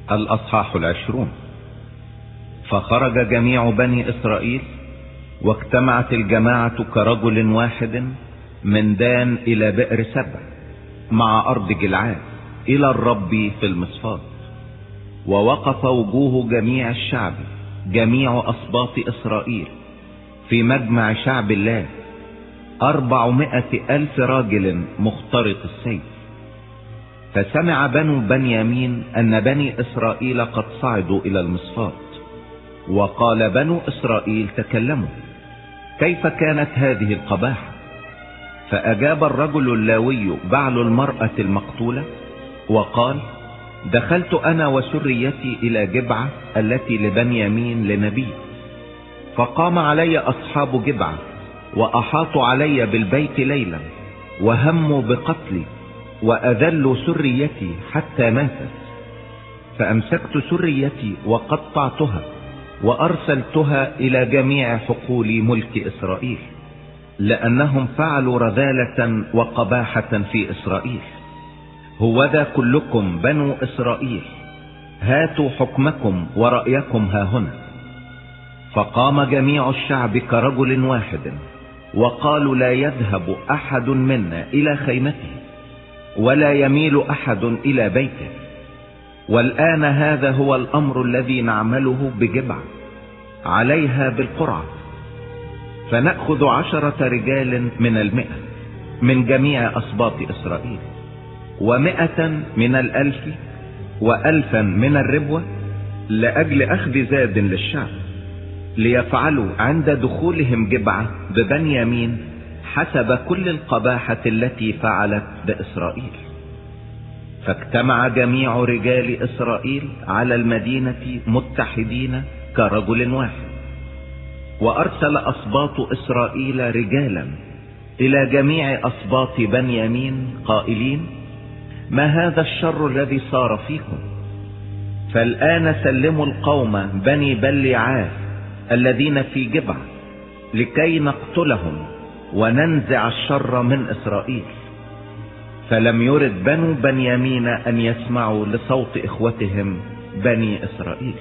الأصحاح 20. فخرج جميع بني إسرائيل واجتمعت الجماعة كرجل واحد من دان إلى بئر سبع مع أرض جلعاد إلى الرب في المصفات. ووقف وجوه جميع الشعب جميع أسباط إسرائيل في مجمع شعب الله 400,000 راجل مخترط السيف. فسمع بنو بنيامين أن بني إسرائيل قد صعدوا إلى المصفات، وقال بنو إسرائيل تكلموا: كيف كانت هذه القباحة؟ فأجاب الرجل اللاوي بعل المرأة المقتولة وقال: دخلت أنا وسريتي إلى جبعة التي لبنيامين لنبي، فقام علي أصحاب جبعة وأحاطوا علي بالبيت ليلا وهموا بقتلي وأذلوا سريتي حتى ماتت. فأمسكت سريتي وقطعتها وأرسلتها إلى جميع حقول ملك إسرائيل، لأنهم فعلوا رذالة وقباحة في إسرائيل. هوذا كلكم بنو إسرائيل، هاتوا حكمكم ورأيكم هاهنا. فقام جميع الشعب كرجل واحد وقالوا: لا يذهب أحد منا إلى خيمته ولا يميل أحد إلى بيته. والآن هذا هو الأمر الذي نعمله بجبعة عليها بالقرعة، فنأخذ 10 رجال من 100 من جميع أسباط إسرائيل، 100 من 1000 و1000 من الربوة، لأجل أخذ زاد للشعب، ليفعلوا عند دخولهم جبعة ببنيامين حسب كل القباحة التي فعلت بإسرائيل. فاجتمع جميع رجال إسرائيل على المدينة متحدين كرجل واحد. وأرسل أسباط إسرائيل رجالا إلى جميع أسباط بنيامين قائلين: ما هذا الشر الذي صار فيكم؟ فالآن سلموا القوم بني بليعاث الذين في جبع لكي نقتلهم وننزع الشر من إسرائيل. فلم يرد بنو بنيامين أن يسمعوا لصوت إخوتهم بني إسرائيل.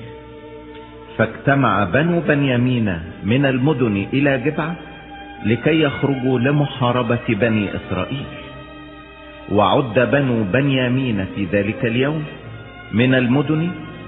فاجتمع بنو بنيامين من المدن إلى جبعة لكي يخرجوا لمحاربة بني إسرائيل. وعد بنو بنيامين في ذلك اليوم من المدن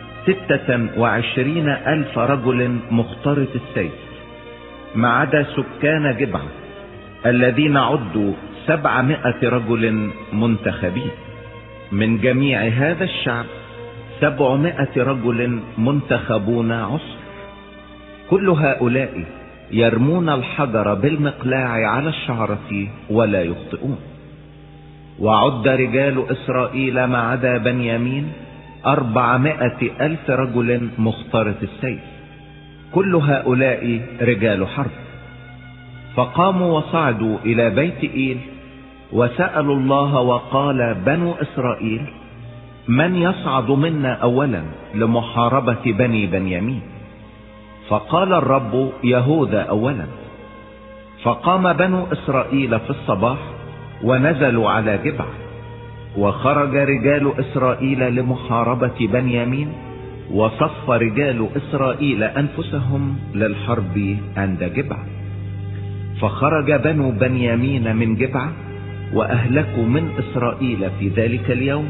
26,000 رجل مخترط السيف، ما عدا سكان جبعة الذين عدوا 700 رجل منتخبين. من جميع هذا الشعب 700 رجل منتخبون عصر. كل هؤلاء يرمون الحجر بالمقلاع على الشعرة ولا يخطئون. وعد رجال إسرائيل ما عدا بنيامين 400,000 رجل مخترط السيف، كل هؤلاء رجال حرب. فقاموا وصعدوا إلى بيت إيل وسألوا الله، وقال بنو إسرائيل: من يصعد منا أولا لمحاربة بني بنيامين؟ فقال الرب: يهوذا أولا. فقام بنو إسرائيل في الصباح ونزلوا على جبعة. وخرج رجال إسرائيل لمحاربة بنيامين، وصف رجال إسرائيل أنفسهم للحرب عند جبعة. فخرج بنو بنيامين من جبعة وأهلكوا من إسرائيل في ذلك اليوم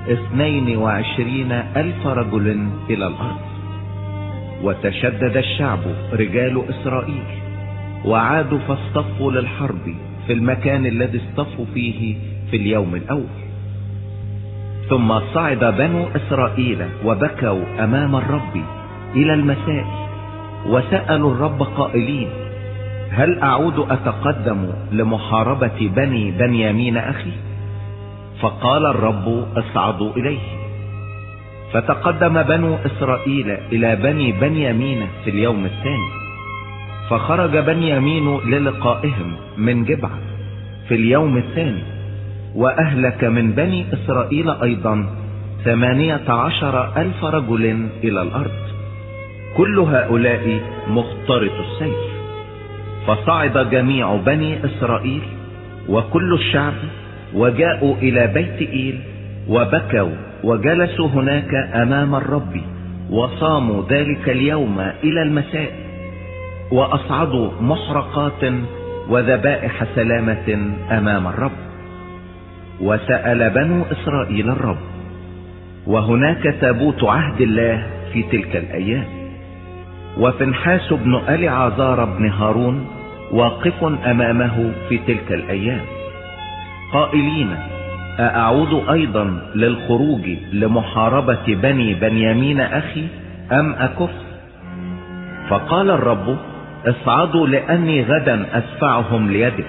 22,000 رجل إلى الأرض. وتشدد الشعب رجال إسرائيل وعادوا فاصطفوا للحرب في المكان الذي اصطفوا فيه في اليوم الأول. ثم صعد بنو إسرائيل وبكوا أمام الرب إلى المساء، وسألوا الرب قائلين: هل أعود أتقدم لمحاربة بني بنيامين أخي؟ فقال الرب: اصعدوا إليه. فتقدم بنو إسرائيل إلى بني بنيامين في اليوم الثاني. فخرج بنيامين للقائهم من جبعة في اليوم الثاني، وأهلك من بني إسرائيل أيضا 18,000 رجل إلى الأرض، كل هؤلاء مخترط السيف. فصعد جميع بني إسرائيل وكل الشعب وجاءوا إلى بيت إيل وبكوا وجلسوا هناك امام الرب، وصاموا ذلك اليوم الى المساء، واصعدوا محرقات وذبائح سلامة امام الرب. وسأل بنو اسرائيل الرب، وهناك تابوت عهد الله في تلك الايام، وفنحاس بن اليعازار بن هارون واقف امامه في تلك الايام، قائلين: أأعود أيضا للخروج لمحاربة بني بنيامين أخي أم أكف؟ فقال الرب: اصعدوا لأني غدا أدفعهم ليدك.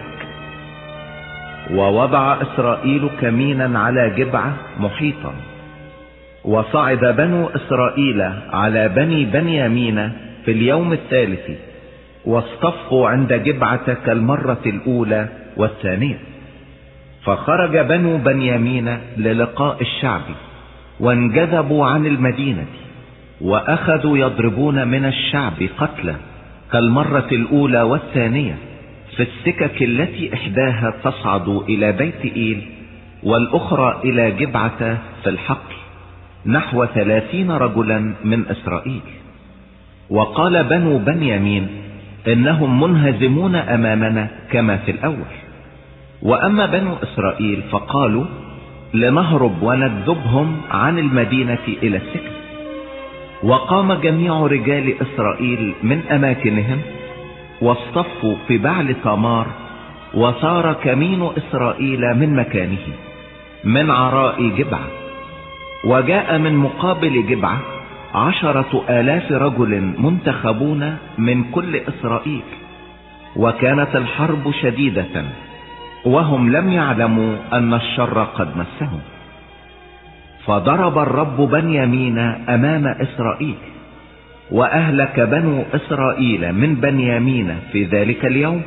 ووضع إسرائيل كمينا على جبعة محيطا، وصعد بنو إسرائيل على بني بنيامين في اليوم الثالث، واصطفوا عند جبعة كالمرة الأولى والثانية. فخرج بنو بنيامين للقاء الشعب، وانجذبوا عن المدينة، واخذوا يضربون من الشعب قتلى كالمرة الاولى والثانية في السكك التي احداها تصعد الى بيت ايل والاخرى الى جبعة في الحقل، نحو 30 رجلا من اسرائيل. وقال بنو بنيامين: انهم منهزمون امامنا كما في الاول. واما بنو اسرائيل فقالوا: لنهرب ونكذبهم عن المدينة الى السكن. وقام جميع رجال اسرائيل من اماكنهم، واصطفوا في بعل تمار، وصار كمين اسرائيل من مكانه من عراء جبعة. وجاء من مقابل جبعة 10,000 رجل منتخبون من كل اسرائيل، وكانت الحرب شديدة، وهم لم يعلموا ان الشر قد مسهم. فضرب الرب بنيامين امام اسرائيل، واهلك بنو اسرائيل من بنيامين في ذلك اليوم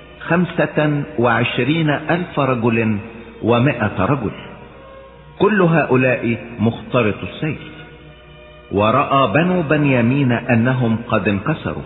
25,000 رجل و100 رجل، كل هؤلاء مخترط السيف. ورأى بنو بنيامين انهم قد انكسروا،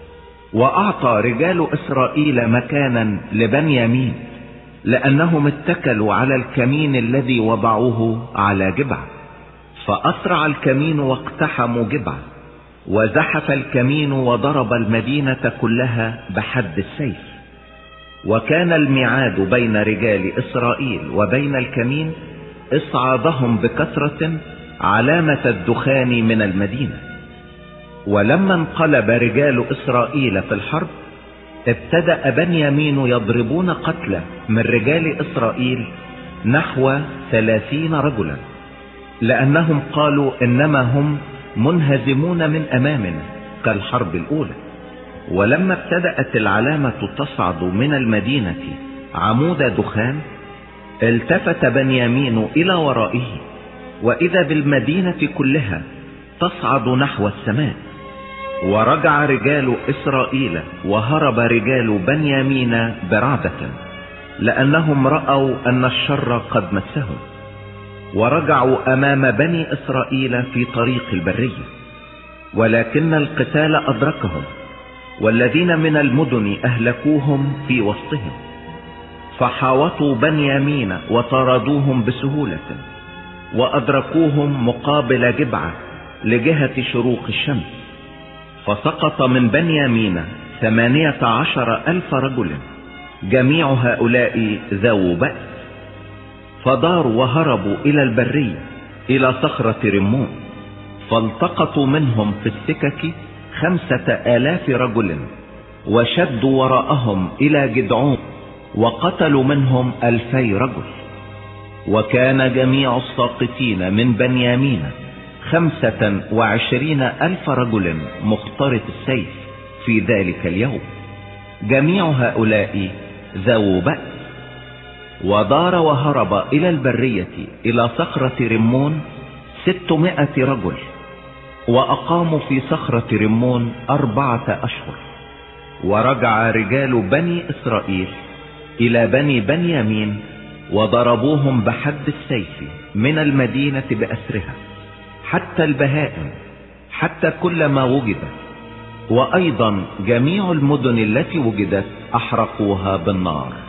واعطى رجال اسرائيل مكانا لبنيامين، لانهم اتكلوا على الكمين الذي وضعوه على جبعة. فاسرع الكمين واقتحموا جبعة، وزحف الكمين وضرب المدينة كلها بحد السيف. وكان الميعاد بين رجال اسرائيل وبين الكمين اصعادهم بكثرة علامة الدخان من المدينة. ولما انقلب رجال اسرائيل في الحرب، ابتدأ بنيامين يضربون قتلى من رجال اسرائيل نحو 30 رجلا، لانهم قالوا: انما هم منهزمون من امامنا كالحرب الاولى. ولما ابتدأت العلامة تصعد من المدينة عمود دخان، التفت بنيامين الى ورائه، واذا بالمدينة كلها تصعد نحو السماء. ورجع رجال اسرائيل، وهرب رجال بنيامين برعدة، لانهم رأوا ان الشر قد مسهم. ورجعوا امام بني اسرائيل في طريق البرية، ولكن القتال ادركهم، والذين من المدن اهلكوهم في وسطهم. فحاوطوا بنيامين وطردوهم بسهولة، وادركوهم مقابل جبعة لجهة شروق الشمس. فسقط من بنيامين 18,000 رجل، جميع هؤلاء ذو بأس. فداروا وهربوا الى البرية الى صخرة رمون، فالتقطوا منهم في السكك 5,000 رجل، وشدوا وراءهم الى جدعون، وقتلوا منهم 2,000 رجل. وكان جميع الساقطين من بنيامين 25,000 رجل مخترط السيف في ذلك اليوم، جميع هؤلاء ذو بأس. ودار وهرب الى البرية الى صخرة رمون 600 رجل، واقاموا في صخرة رمون 4 أشهر. ورجع رجال بني اسرائيل الى بني بنيامين، وضربوهم بحد السيف من المدينة بأسرها، حتى البهائم، حتى كل ما وجد، وايضا جميع المدن التي وجدت احرقوها بالنار.